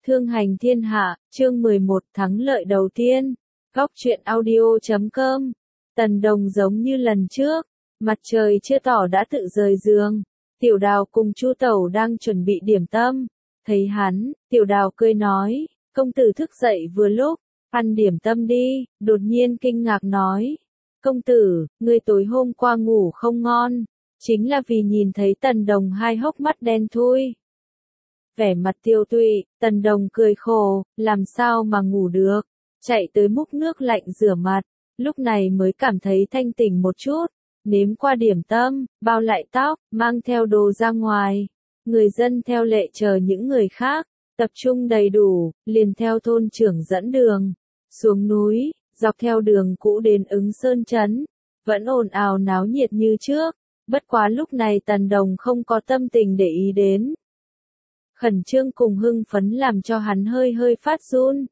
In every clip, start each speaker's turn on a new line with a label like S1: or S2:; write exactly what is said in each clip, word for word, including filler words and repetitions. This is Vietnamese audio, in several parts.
S1: Thương hành thiên hạ, chương mười một thắng lợi đầu tiên. Góc truyện audio chấm com. Tần Đồng giống như lần trước, mặt trời chưa tỏ đã tự rời giường. Tiểu Đào cùng Chu Tẩu đang chuẩn bị điểm tâm. Thấy hắn, Tiểu Đào cười nói, công tử thức dậy vừa lúc, ăn điểm tâm đi. Đột nhiên kinh ngạc nói, công tử, ngươi tối hôm qua ngủ không ngon, chính là vì nhìn thấy Tần Đồng hai hốc mắt đen thui. Vẻ mặt tiêu tụy, Tần Đồng cười khổ, làm sao mà ngủ được, chạy tới múc nước lạnh rửa mặt, lúc này mới cảm thấy thanh tỉnh một chút, nếm qua điểm tâm, bao lại tóc, mang theo đồ ra ngoài. Người dân theo lệ chờ những người khác, tập trung đầy đủ, liền theo thôn trưởng dẫn đường, xuống núi, dọc theo đường cũ đến Ứng Sơn Trấn, vẫn ồn ào náo nhiệt như trước, bất quá lúc này Tần Đồng không có tâm tình để ý đến. Khẩn trương cùng hưng phấn làm cho hắn hơi hơi phát run.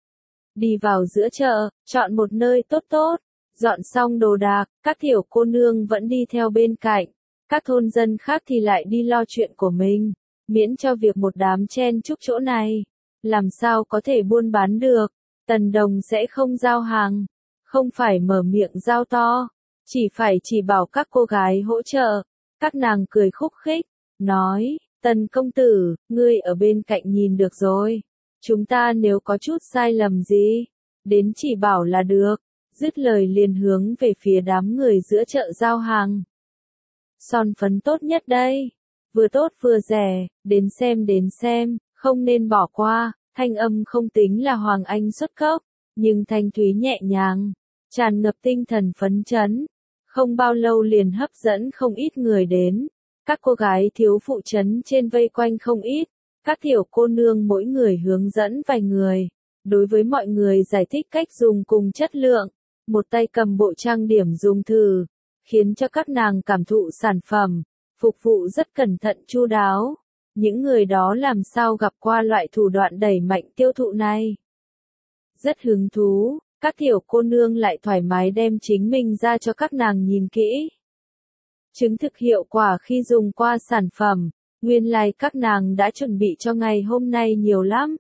S1: Đi vào giữa chợ, chọn một nơi tốt tốt, dọn xong đồ đạc, các tiểu cô nương vẫn đi theo bên cạnh, các thôn dân khác thì lại đi lo chuyện của mình, miễn cho việc một đám chen chúc chỗ này, làm sao có thể buôn bán được. Tần Đồng sẽ không giao hàng, không phải mở miệng giao to, chỉ phải chỉ bảo các cô gái hỗ trợ. Các nàng cười khúc khích, nói, Tần công tử, ngươi ở bên cạnh nhìn được rồi, chúng ta nếu có chút sai lầm gì, đến chỉ bảo là được. Dứt lời liền hướng về phía đám người giữa chợ giao hàng. Son phấn tốt nhất đây, vừa tốt vừa rẻ, đến xem đến xem, không nên bỏ qua. Thanh âm không tính là Hoàng Anh xuất cốc, nhưng thanh thúy nhẹ nhàng, tràn ngập tinh thần phấn chấn. Không bao lâu liền hấp dẫn không ít người đến. Các cô gái thiếu phụ trấn trên vây quanh không ít, các tiểu cô nương mỗi người hướng dẫn vài người, đối với mọi người giải thích cách dùng cùng chất lượng, một tay cầm bộ trang điểm dùng thử, khiến cho các nàng cảm thụ sản phẩm, phục vụ rất cẩn thận chu đáo. Những người đó làm sao gặp qua loại thủ đoạn đẩy mạnh tiêu thụ này. Rất hứng thú, các tiểu cô nương lại thoải mái đem chính mình ra cho các nàng nhìn kỹ. Chứng thực hiệu quả khi dùng qua sản phẩm, nguyên lai các nàng đã chuẩn bị cho ngày hôm nay nhiều lắm.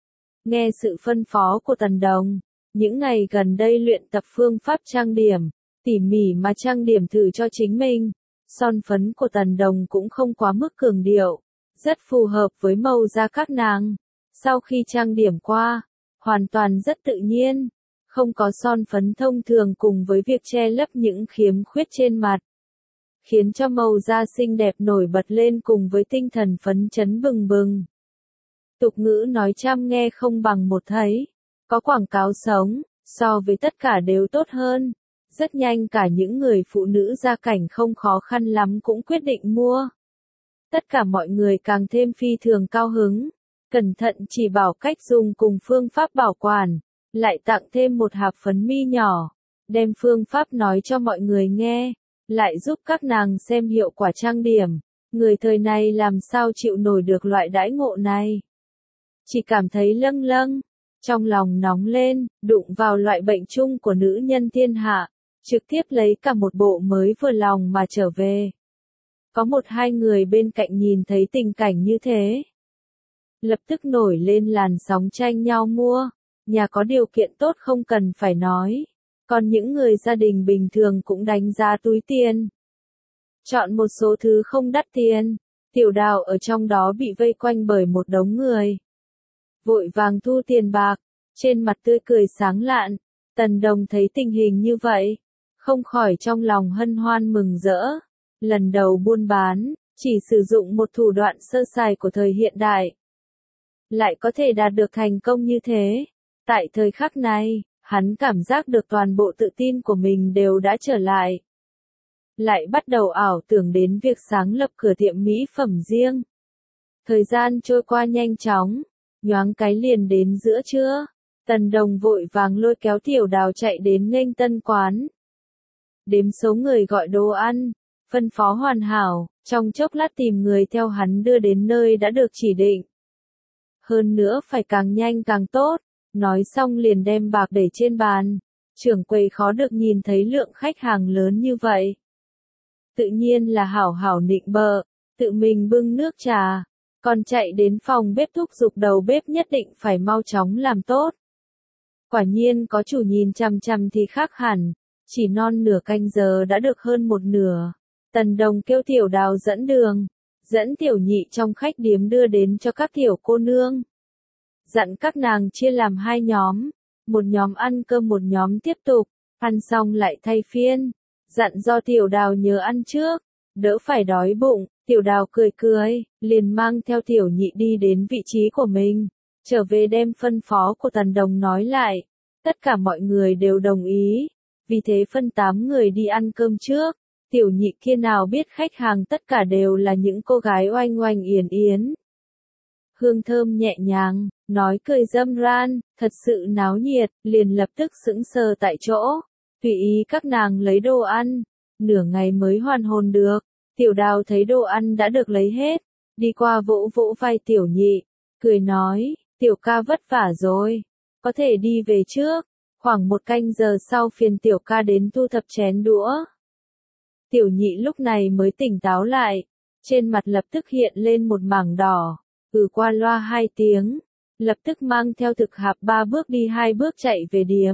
S1: Nghe sự phân phó của Tần Đồng, những ngày gần đây luyện tập phương pháp trang điểm, tỉ mỉ mà trang điểm thử cho chính mình, son phấn của Tần Đồng cũng không quá mức cường điệu, rất phù hợp với màu da các nàng. Sau khi trang điểm qua, hoàn toàn rất tự nhiên, không có son phấn thông thường cùng với việc che lấp những khiếm khuyết trên mặt, khiến cho màu da xinh đẹp nổi bật lên cùng với tinh thần phấn chấn bừng bừng. Tục ngữ nói trăm nghe không bằng một thấy, có quảng cáo sống, so với tất cả đều tốt hơn. Rất nhanh cả những người phụ nữ gia cảnh không khó khăn lắm cũng quyết định mua. Tất cả mọi người càng thêm phi thường cao hứng, cẩn thận chỉ bảo cách dùng cùng phương pháp bảo quản, lại tặng thêm một hạt phấn mi nhỏ, đem phương pháp nói cho mọi người nghe, lại giúp các nàng xem hiệu quả trang điểm. Người thời này làm sao chịu nổi được loại đãi ngộ này. Chỉ cảm thấy lâng lâng, trong lòng nóng lên, đụng vào loại bệnh chung của nữ nhân thiên hạ, trực tiếp lấy cả một bộ mới vừa lòng mà trở về. Có một hai người bên cạnh nhìn thấy tình cảnh như thế, lập tức nổi lên làn sóng tranh nhau mua. Nhà có điều kiện tốt không cần phải nói, còn những người gia đình bình thường cũng đánh giá túi tiền, chọn một số thứ không đắt tiền. Tiểu Đào ở trong đó bị vây quanh bởi một đống người, vội vàng thu tiền bạc, trên mặt tươi cười sáng lạn. Tần Đồng thấy tình hình như vậy, không khỏi trong lòng hân hoan mừng rỡ. Lần đầu buôn bán, chỉ sử dụng một thủ đoạn sơ sài của thời hiện đại, lại có thể đạt được thành công như thế. Tại thời khắc này, hắn cảm giác được toàn bộ tự tin của mình đều đã trở lại. Lại bắt đầu ảo tưởng đến việc sáng lập cửa tiệm mỹ phẩm riêng. Thời gian trôi qua nhanh chóng, nhoáng cái liền đến giữa trưa. Tần Đồng vội vàng lôi kéo Tiểu Đào chạy đến nghênh tân quán. Đếm số người gọi đồ ăn, phân phó hoàn hảo, trong chốc lát tìm người theo hắn đưa đến nơi đã được chỉ định. Hơn nữa phải càng nhanh càng tốt, nói xong liền đem bạc để trên bàn. Trưởng quầy khó được nhìn thấy lượng khách hàng lớn như vậy, tự nhiên là hảo hảo nịnh bợ, tự mình bưng nước trà, còn chạy đến phòng bếp thúc giục đầu bếp nhất định phải mau chóng làm tốt. Quả nhiên có chủ nhìn chằm chằm thì khác hẳn, chỉ non nửa canh giờ đã được hơn một nửa. Tần Đồng kêu Tiểu Đào dẫn đường, dẫn Tiểu Nhị trong khách điếm đưa đến cho các tiểu cô nương. Dặn các nàng chia làm hai nhóm, một nhóm ăn cơm một nhóm tiếp tục, ăn xong lại thay phiên. Dặn do Tiểu Đào nhớ ăn trước, đỡ phải đói bụng. Tiểu Đào cười cười, liền mang theo Tiểu Nhị đi đến vị trí của mình, trở về đem phân phó của Tần Đồng nói lại. Tất cả mọi người đều đồng ý, vì thế phân tám người đi ăn cơm trước. Tiểu Nhị kia nào biết khách hàng tất cả đều là những cô gái oanh oanh yến yến. Hương thơm nhẹ nhàng, nói cười râm ran, thật sự náo nhiệt, liền lập tức sững sờ tại chỗ, tùy ý các nàng lấy đồ ăn, nửa ngày mới hoàn hồn được. Tiểu Đào thấy đồ ăn đã được lấy hết, đi qua vỗ vỗ vai Tiểu Nhị, cười nói, Tiểu ca vất vả rồi, có thể đi về trước, khoảng một canh giờ sau phiền Tiểu ca đến thu thập chén đũa. Tiểu Nhị lúc này mới tỉnh táo lại, trên mặt lập tức hiện lên một mảng đỏ, ừ qua loa hai tiếng, lập tức mang theo thực hạp ba bước đi hai bước chạy về điếm.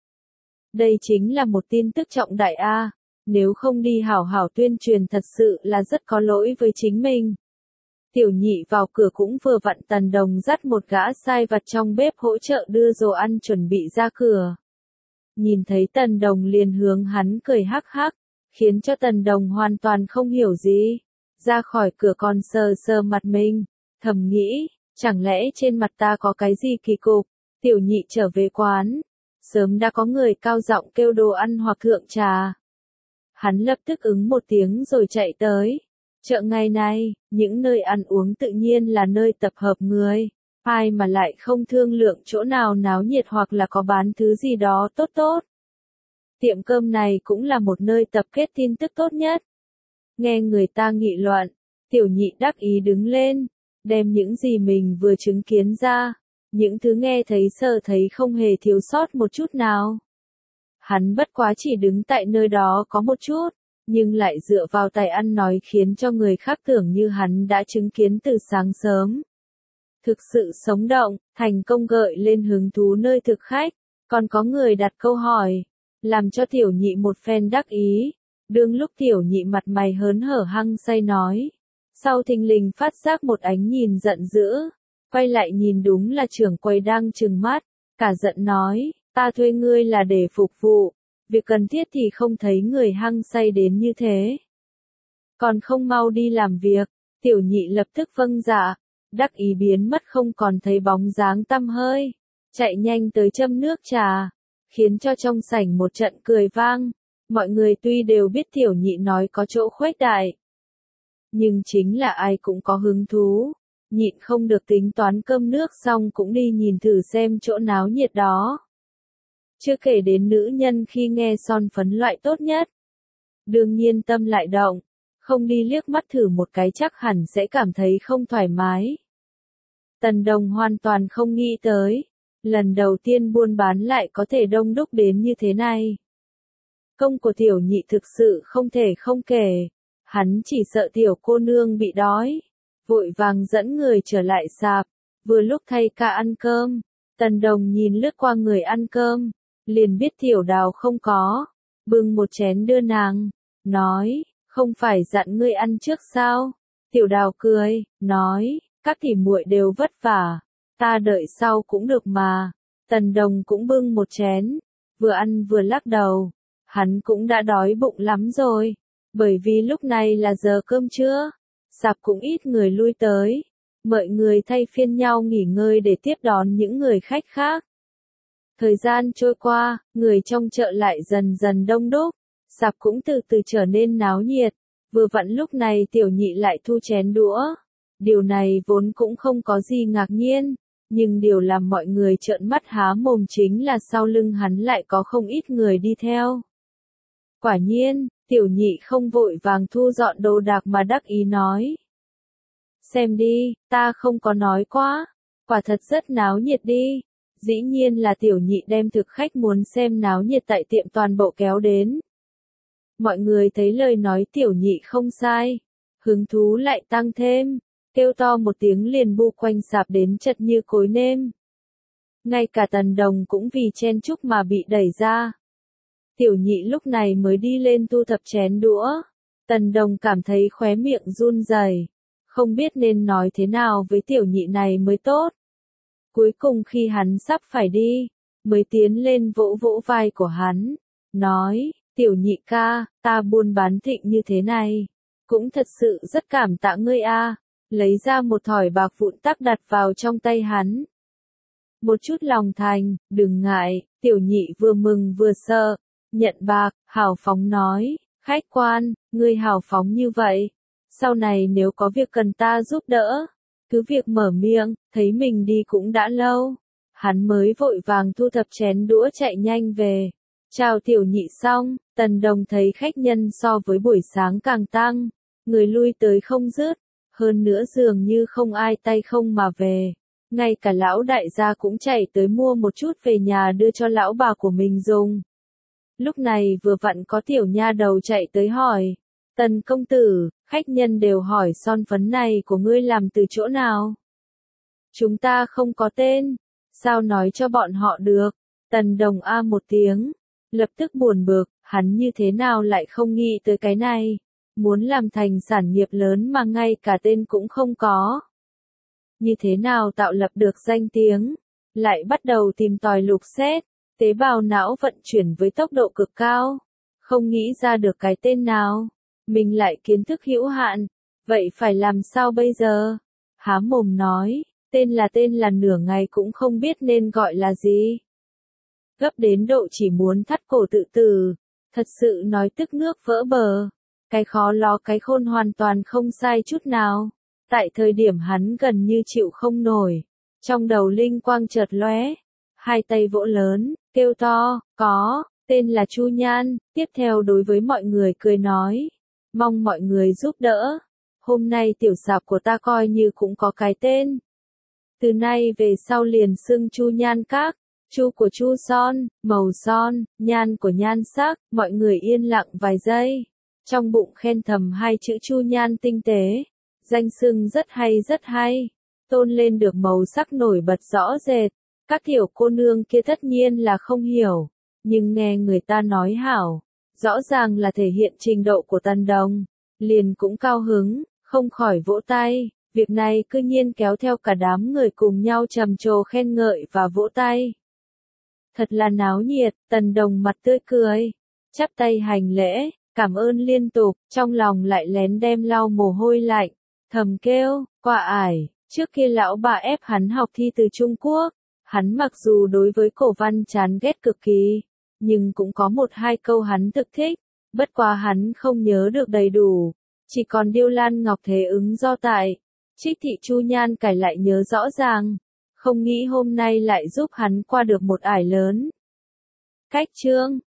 S1: Đây chính là một tin tức trọng đại a, nếu không đi hảo hảo tuyên truyền thật sự là rất có lỗi với chính mình. Tiểu Nhị vào cửa cũng vừa vặn Tần Đồng dắt một gã sai vặt trong bếp hỗ trợ đưa đồ ăn chuẩn bị ra cửa. Nhìn thấy Tần Đồng liền hướng hắn cười hắc hắc, khiến cho Tần Đồng hoàn toàn không hiểu gì. Ra khỏi cửa còn sờ sờ mặt mình, thầm nghĩ, chẳng lẽ trên mặt ta có cái gì kỳ cục. Tiểu Nhị trở về quán, sớm đã có người cao giọng kêu đồ ăn hoặc thượng trà. Hắn lập tức ứng một tiếng rồi chạy tới. Chợ ngày nay, những nơi ăn uống tự nhiên là nơi tập hợp người. Ai mà lại không thương lượng chỗ nào náo nhiệt hoặc là có bán thứ gì đó tốt tốt. Tiệm cơm này cũng là một nơi tập kết tin tức tốt nhất. Nghe người ta nghị luận, Tiểu Nhị đắc ý đứng lên, đem những gì mình vừa chứng kiến ra, những thứ nghe thấy sợ thấy không hề thiếu sót một chút nào. Hắn bất quá chỉ đứng tại nơi đó có một chút, nhưng lại dựa vào tài ăn nói khiến cho người khác tưởng như hắn đã chứng kiến từ sáng sớm. Thực sự sống động, thành công gợi lên hứng thú nơi thực khách, còn có người đặt câu hỏi, làm cho Tiểu Nhị một phen đắc ý. Đương lúc Tiểu Nhị mặt mày hớn hở hăng say nói, sau thình lình phát giác một ánh nhìn giận dữ, quay lại nhìn đúng là trưởng quầy đang trừng mắt, cả giận nói, ta thuê ngươi là để phục vụ, việc cần thiết thì không thấy người hăng say đến như thế. Còn không mau đi làm việc. Tiểu Nhị lập tức vâng dạ, đắc ý biến mất không còn thấy bóng dáng tăm hơi, chạy nhanh tới châm nước trà, khiến cho trong sảnh một trận cười vang. Mọi người tuy đều biết Tiểu Nhị nói có chỗ khuếch đại, nhưng chính là ai cũng có hứng thú, nhịn không được tính toán cơm nước xong cũng đi nhìn thử xem chỗ náo nhiệt đó. Chưa kể đến nữ nhân khi nghe son phấn loại tốt nhất, đương nhiên tâm lại động, không đi liếc mắt thử một cái chắc hẳn sẽ cảm thấy không thoải mái. Tần Đồng hoàn toàn không nghĩ tới, lần đầu tiên buôn bán lại có thể đông đúc đến như thế này. Công của Tiểu Nhị thực sự không thể không kể, hắn chỉ sợ tiểu cô nương bị đói, vội vàng dẫn người trở lại sạp, vừa lúc thay ca ăn cơm. Tần Đồng nhìn lướt qua người ăn cơm, liền biết Tiểu Đào không có, bưng một chén đưa nàng, nói, không phải dặn ngươi ăn trước sao? Tiểu Đào cười, nói, các tỷ muội đều vất vả, ta đợi sau cũng được mà. Tần Đồng cũng bưng một chén, vừa ăn vừa lắc đầu, hắn cũng đã đói bụng lắm rồi, bởi vì lúc này là giờ cơm trưa, sạp cũng ít người lui tới, mọi người thay phiên nhau nghỉ ngơi để tiếp đón những người khách khác. Thời gian trôi qua, người trong chợ lại dần dần đông đúc, sạp cũng từ từ trở nên náo nhiệt, vừa vặn lúc này Tiểu Nhị lại thu chén đũa. Điều này vốn cũng không có gì ngạc nhiên, nhưng điều làm mọi người trợn mắt há mồm chính là sau lưng hắn lại có không ít người đi theo. Quả nhiên, Tiểu Nhị không vội vàng thu dọn đồ đạc mà đắc ý nói. Xem đi, ta không có nói quá, quả thật rất náo nhiệt đi. Dĩ nhiên là Tiểu Nhị đem thực khách muốn xem náo nhiệt tại tiệm toàn bộ kéo đến. Mọi người thấy lời nói Tiểu Nhị không sai, hứng thú lại tăng thêm, kêu to một tiếng liền bu quanh sạp đến chật như cối nêm. Ngay cả Tần Đồng cũng vì chen chúc mà bị đẩy ra. Tiểu nhị lúc này mới đi lên thu thập chén đũa. Tần Đồng cảm thấy khóe miệng run rẩy, không biết nên nói thế nào với tiểu nhị này mới tốt. Cuối cùng khi hắn sắp phải đi, mới tiến lên vỗ vỗ vai của hắn, nói, tiểu nhị ca, ta buôn bán thịnh như thế này, cũng thật sự rất cảm tạ ngươi a. Lấy ra một thỏi bạc vụn tắc đặt vào trong tay hắn. Một chút lòng thành, đừng ngại, tiểu nhị vừa mừng vừa sợ, nhận bạc, hào phóng nói, khách quan, ngươi hào phóng như vậy, sau này nếu có việc cần ta giúp đỡ, cứ việc mở miệng, thấy mình đi cũng đã lâu. Hắn mới vội vàng thu thập chén đũa chạy nhanh về. Chào tiểu nhị xong, Tần Đồng thấy khách nhân so với buổi sáng càng tăng, người lui tới không dứt, hơn nữa dường như không ai tay không mà về. Ngay cả lão đại gia cũng chạy tới mua một chút về nhà đưa cho lão bà của mình dùng. Lúc này vừa vặn có tiểu nha đầu chạy tới hỏi, Tần công tử, khách nhân đều hỏi son phấn này của ngươi làm từ chỗ nào? Chúng ta không có tên, sao nói cho bọn họ được? Tần Đồng a một tiếng, lập tức buồn bực, hắn như thế nào lại không nghĩ tới cái này, muốn làm thành sản nghiệp lớn mà ngay cả tên cũng không có. Như thế nào tạo lập được danh tiếng, lại bắt đầu tìm tòi lục xét, tế bào não vận chuyển với tốc độ cực cao, không nghĩ ra được cái tên nào, mình lại kiến thức hữu hạn, vậy phải làm sao bây giờ? Há mồm nói, tên là tên là nửa ngày cũng không biết nên gọi là gì. Gấp đến độ chỉ muốn thắt cổ tự tử, thật sự nói tức nước vỡ bờ, cái khó ló cái khôn hoàn toàn không sai chút nào. Tại thời điểm hắn gần như chịu không nổi, trong đầu linh quang chợt lóe, hai tay vỗ lớn, kêu to, có, tên là Chu Nhan, tiếp theo đối với mọi người cười nói, mong mọi người giúp đỡ, hôm nay tiểu sạp của ta coi như cũng có cái tên. Từ nay về sau liền xưng Chu Nhan Các, Chu của Chu son, màu son, nhan của nhan sắc, mọi người yên lặng vài giây, trong bụng khen thầm hai chữ Chu Nhan tinh tế. Danh xưng rất hay rất hay, tôn lên được màu sắc nổi bật rõ rệt, các tiểu cô nương kia tất nhiên là không hiểu, nhưng nghe người ta nói hảo, rõ ràng là thể hiện trình độ của Tần Đồng, liền cũng cao hứng, không khỏi vỗ tay, việc này cư nhiên kéo theo cả đám người cùng nhau trầm trồ khen ngợi và vỗ tay. Thật là náo nhiệt, Tần Đồng mặt tươi cười, chắp tay hành lễ, cảm ơn liên tục, trong lòng lại lén đem lau mồ hôi lạnh. Thầm kêu, quả ải, trước kia lão bà ép hắn học thi từ Trung Quốc, hắn mặc dù đối với cổ văn chán ghét cực kỳ, nhưng cũng có một hai câu hắn thực thích, bất quá hắn không nhớ được đầy đủ, chỉ còn Điêu Lan Ngọc Thế Ứng do tại, Trích Thị Chu Nhan cải lại nhớ rõ ràng, không nghĩ hôm nay lại giúp hắn qua được một ải lớn. Cách chương